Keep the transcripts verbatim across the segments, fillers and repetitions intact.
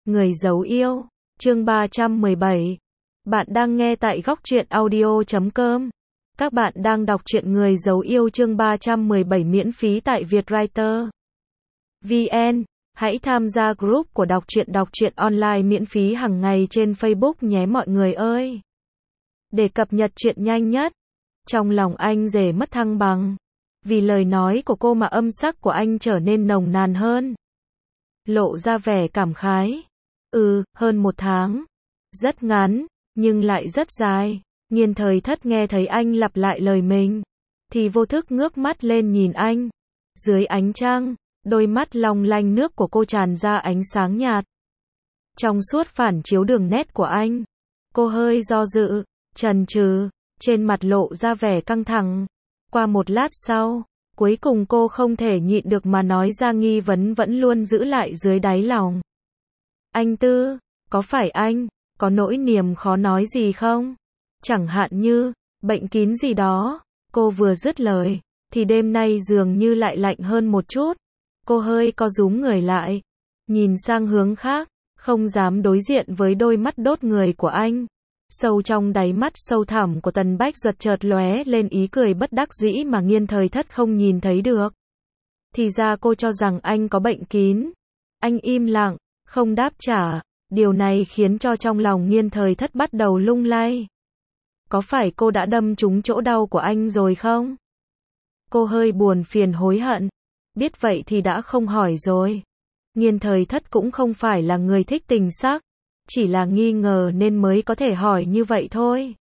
Người giấu yêu, chương ba trăm mười bảy. Bạn đang nghe tại góc truyện audio chấm com. Các bạn đang đọc truyện Người giấu yêu chương ba trăm mười bảy miễn phí tại Vietwriter chấm vn. Hãy tham gia group của đọc truyện đọc truyện online miễn phí hàng ngày trên Facebook nhé mọi người ơi. Để cập nhật truyện nhanh nhất. Trong lòng anh rể mất thăng bằng. Vì lời nói của cô mà âm sắc của anh trở nên nồng nàn hơn. Lộ ra vẻ cảm khái. Ừ, hơn một tháng. Rất ngắn, nhưng lại rất dài. Nghiên Thời Thất nghe thấy anh lặp lại lời mình, thì vô thức ngước mắt lên nhìn anh. Dưới ánh trăng, đôi mắt long lanh nước của cô tràn ra ánh sáng nhạt. Trong suốt phản chiếu đường nét của anh. Cô hơi do dự, chần chừ, trên mặt lộ ra vẻ căng thẳng. Qua một lát sau, cuối cùng cô không thể nhịn được mà nói ra nghi vấn vẫn luôn giữ lại dưới đáy lòng. Anh Tư, có phải anh có nỗi niềm khó nói gì không? Chẳng hạn như bệnh kín gì đó. Cô vừa dứt lời thì đêm nay dường như lại lạnh hơn một chút. Cô hơi co rúm người lại, nhìn sang hướng khác, không dám đối diện với đôi mắt đốt người của anh. Sâu trong đáy mắt sâu thẳm của Tần Bách Duật chợt lóe lên ý cười bất đắc dĩ mà Nghiên Thời Thất không nhìn thấy được. Thì ra cô cho rằng anh có bệnh kín. Anh im lặng, không đáp trả. Điều này khiến cho trong lòng Nghiên Thời Thất bắt đầu lung lay. Có phải cô đã đâm trúng chỗ đau của anh rồi không? Cô hơi buồn phiền hối hận. Biết vậy thì đã không hỏi rồi. Nghiên Thời Thất cũng không phải là người thích tình sắc. Chỉ là nghi ngờ nên mới có thể hỏi như vậy thôi.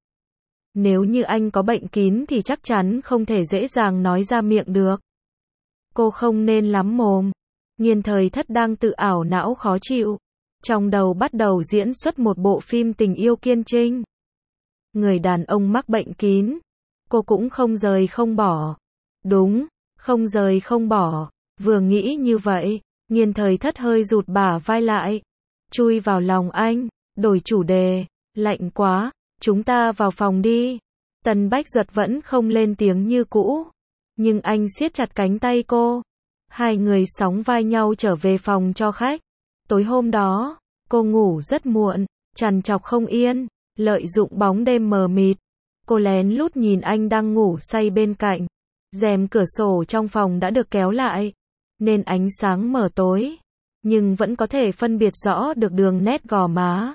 Nếu như anh có bệnh kín thì chắc chắn không thể dễ dàng nói ra miệng được. Cô không nên lắm mồm. Nghiên Thời Thất đang tự ảo não khó chịu. Trong đầu bắt đầu diễn xuất một bộ phim tình yêu kiên trinh. Người đàn ông mắc bệnh kín. Cô cũng không rời không bỏ. Đúng, không rời không bỏ. Vừa nghĩ như vậy, Nghiên Thời Thất hơi rụt bả vai lại. Chui vào lòng anh, đổi chủ đề. Lạnh quá, chúng ta vào phòng đi. Tần Bách Duật vẫn không lên tiếng như cũ. Nhưng anh siết chặt cánh tay cô. Hai người sóng vai nhau trở về phòng cho khách. Tối hôm đó, cô ngủ rất muộn, trằn trọc không yên, lợi dụng bóng đêm mờ mịt. Cô lén lút nhìn anh đang ngủ say bên cạnh. Rèm cửa sổ trong phòng đã được kéo lại, nên ánh sáng mờ tối, nhưng vẫn có thể phân biệt rõ được đường nét gò má.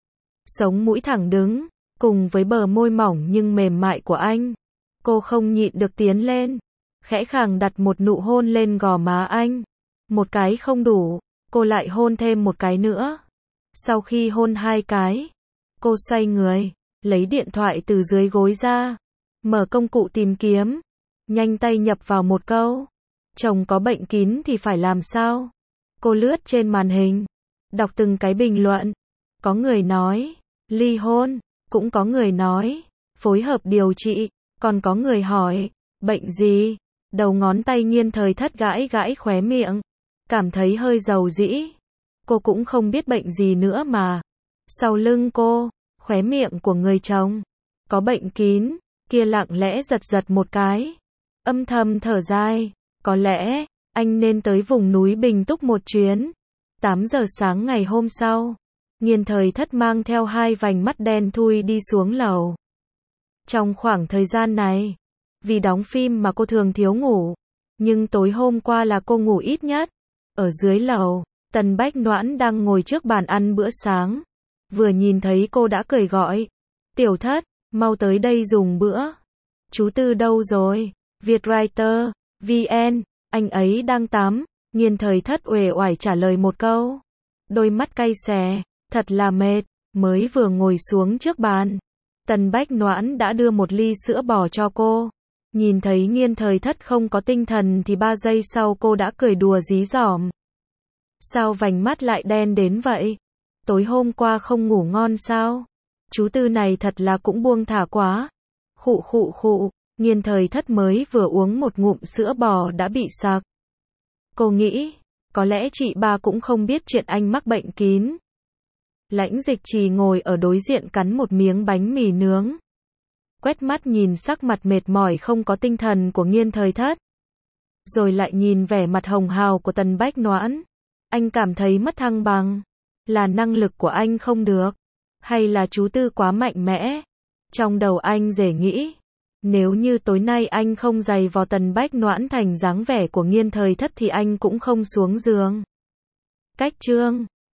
Sống mũi thẳng đứng, cùng với bờ môi mỏng nhưng mềm mại của anh. Cô không nhịn được tiến lên, khẽ khàng đặt một nụ hôn lên gò má anh. Một cái không đủ, cô lại hôn thêm một cái nữa. Sau khi hôn hai cái, cô xoay người, lấy điện thoại từ dưới gối ra, mở công cụ tìm kiếm, nhanh tay nhập vào một câu. Chồng có bệnh kín thì phải làm sao? Cô lướt trên màn hình, đọc từng cái bình luận. Có người nói, ly hôn, cũng có người nói, phối hợp điều trị, còn có người hỏi, bệnh gì? Đầu ngón tay Nghiên Thời Thất gãi gãi khóe miệng, cảm thấy hơi dầu dĩ. Cô cũng không biết bệnh gì nữa mà. Sau lưng cô, khóe miệng của người chồng có bệnh kín, kia lặng lẽ giật giật một cái. Âm thầm thở dài, có lẽ anh nên tới vùng núi Bình Túc một chuyến. tám giờ sáng ngày hôm sau, Nghiên Thời Thất mang theo hai vành mắt đen thui đi xuống lầu. Trong khoảng thời gian này, vì đóng phim mà cô thường thiếu ngủ, nhưng tối hôm qua là cô ngủ ít nhất. Ở dưới lầu, Tần Bách Noãn đang ngồi trước bàn ăn bữa sáng. Vừa nhìn thấy cô đã cười gọi, Tiểu Thất, mau tới đây dùng bữa. Chú Tư đâu rồi? Vietwriter chấm vn, anh ấy đang tắm. Nghiên Thời Thất uể oải trả lời một câu. Đôi mắt cay xè, thật là mệt. Mới vừa ngồi xuống trước bàn, Tần Bách Noãn đã đưa một ly sữa bò cho cô. Nhìn thấy Nghiên Thời Thất không có tinh thần thì ba giây sau cô đã cười đùa dí dỏm. Sao vành mắt lại đen đến vậy? Tối hôm qua không ngủ ngon sao? Chú Tư này thật là cũng buông thả quá. Khụ khụ khụ, Nghiên Thời Thất mới vừa uống một ngụm sữa bò đã bị sặc. Cô nghĩ, có lẽ chị ba cũng không biết chuyện anh mắc bệnh kín. Lãnh Dịch Trì ngồi ở đối diện cắn một miếng bánh mì nướng. Quét mắt nhìn sắc mặt mệt mỏi không có tinh thần của Nghiên Thời Thất. Rồi lại nhìn vẻ mặt hồng hào của Tần Bách Noãn. Anh cảm thấy mất thăng bằng. Là năng lực của anh không được? Hay là chú Tư quá mạnh mẽ? Trong đầu anh rể nghĩ. Nếu như tối nay anh không giày vò Tần Bách Noãn thành dáng vẻ của Nghiên Thời Thất thì anh cũng không xuống giường. Cách chương